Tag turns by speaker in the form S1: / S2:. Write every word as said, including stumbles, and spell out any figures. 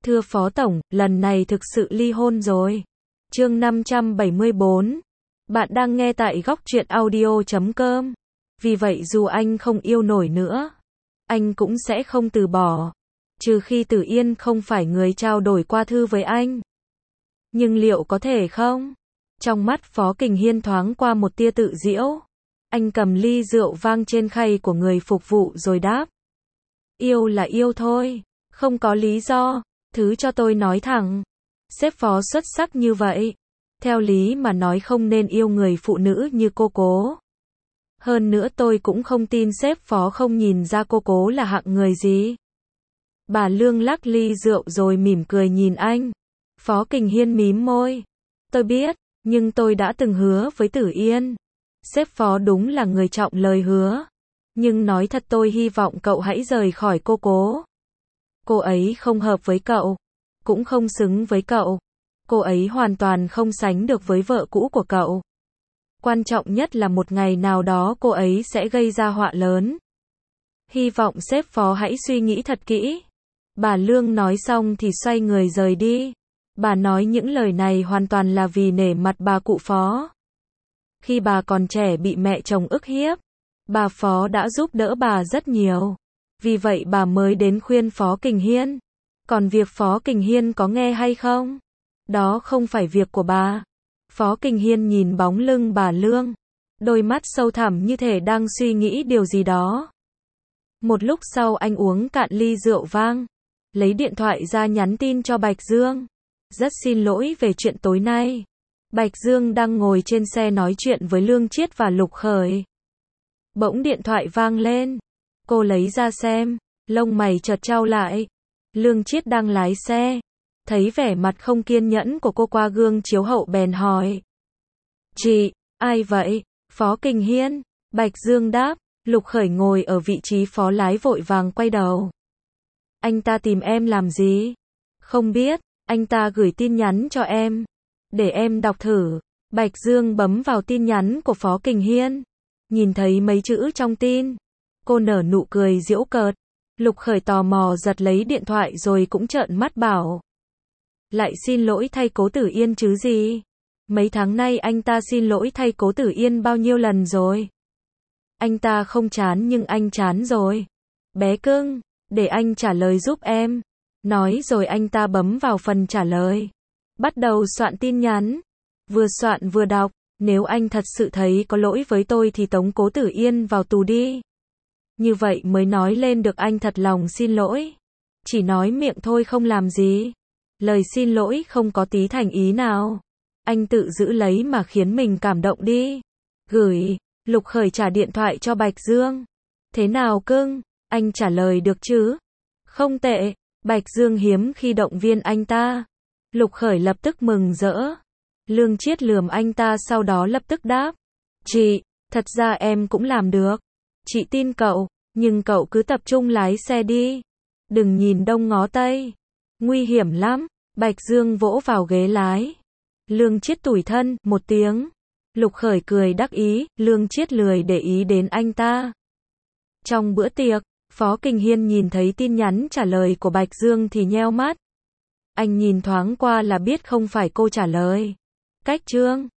S1: Thưa Phó Tổng, lần này thực sự ly hôn rồi. Chương năm trăm bảy mươi bốn. Bạn đang nghe tại góc truyện audio chấm com. Vì vậy dù anh không yêu nổi nữa, anh cũng sẽ không từ bỏ. Trừ khi Tử Yên không phải người trao đổi qua thư với anh. Nhưng liệu có thể không? Trong mắt Phó Kình Hiên thoáng qua một tia tự giễu. Anh cầm ly rượu vang trên khay của người phục vụ rồi đáp. Yêu là yêu thôi, không có lý do, thứ cho tôi nói thẳng. Sếp Phó xuất sắc như vậy, theo lý mà nói không nên yêu người phụ nữ như cô Cố. Hơn nữa tôi cũng không tin sếp Phó không nhìn ra cô Cố là hạng người gì. Bà Lương lắc ly rượu rồi mỉm cười nhìn anh. Phó Kình Hiên mím môi. Tôi biết, nhưng tôi đã từng hứa với Tử Yên. Sếp Phó đúng là người trọng lời hứa. Nhưng nói thật tôi hy vọng cậu hãy rời khỏi cô Cố. Cô ấy không hợp với cậu, cũng không xứng với cậu. Cô ấy hoàn toàn không sánh được với vợ cũ của cậu. Quan trọng nhất là một ngày nào đó cô ấy sẽ gây ra họa lớn. Hy vọng sếp Phó hãy suy nghĩ thật kỹ. Bà Lương nói xong thì xoay người rời đi. Bà nói những lời này hoàn toàn là vì nể mặt bà cụ Phó. Khi bà còn trẻ bị mẹ chồng ức hiếp, bà Phó đã giúp đỡ bà rất nhiều. Vì vậy bà mới đến khuyên Phó Kình Hiên. Còn việc Phó Kình Hiên có nghe hay không? Đó không phải việc của bà. Phó Kình Hiên nhìn bóng lưng bà Lương. Đôi mắt sâu thẳm như thể đang suy nghĩ điều gì đó. Một lúc sau anh uống cạn ly rượu vang. Lấy điện thoại ra nhắn tin cho Bạch Dương. Rất xin lỗi về chuyện tối nay. Bạch Dương đang ngồi trên xe nói chuyện với Lương Chiết và Lục Khởi. Bỗng điện thoại vang lên. Cô lấy ra xem, lông mày chợt chau lại. Lương Chiết đang lái xe, thấy vẻ mặt không kiên nhẫn của cô qua gương chiếu hậu bèn hỏi. Chị, ai vậy? Phó Kình Hiên. Bạch Dương đáp. Lục Khởi ngồi ở vị trí phó lái vội vàng quay đầu. Anh ta tìm em làm gì? Không biết, anh ta gửi tin nhắn cho em. Để em đọc thử. Bạch Dương bấm vào tin nhắn của Phó Kình Hiên. Nhìn thấy mấy chữ trong tin. Cô nở nụ cười giễu cợt. Lục Khởi tò mò giật lấy điện thoại rồi cũng trợn mắt bảo. Lại xin lỗi thay Cố Tử Yên chứ gì? Mấy tháng nay anh ta xin lỗi thay Cố Tử Yên bao nhiêu lần rồi? Anh ta không chán nhưng anh chán rồi. Bé cưng, để anh trả lời giúp em. Nói rồi anh ta bấm vào phần trả lời. Bắt đầu soạn tin nhắn. Vừa soạn vừa đọc. Nếu anh thật sự thấy có lỗi với tôi thì tống Cố Tử Yên vào tù đi. Như vậy mới nói lên được anh thật lòng xin lỗi. Chỉ nói miệng thôi không làm gì. Lời xin lỗi không có tí thành ý nào. Anh tự giữ lấy mà khiến mình cảm động đi. Gửi. Lục Khởi trả điện thoại cho Bạch Dương. Thế nào cưng? Anh trả lời được chứ? Không tệ. Bạch Dương hiếm khi động viên anh ta. Lục Khởi lập tức mừng rỡ. Lương Chiết lườm anh ta sau đó lập tức đáp. Chị, thật ra em cũng làm được. Chị tin cậu, nhưng cậu cứ tập trung lái xe đi. Đừng nhìn đông ngó tây. Nguy hiểm lắm. Bạch Dương vỗ vào ghế lái. Lương Chiết tủi thân, một tiếng. Lục Khởi cười đắc ý, Lương Chiết lười để ý đến anh ta. Trong bữa tiệc, Phó Kình Hiên nhìn thấy tin nhắn trả lời của Bạch Dương thì nheo mắt. Anh nhìn thoáng qua là biết không phải cô trả lời. Cách chương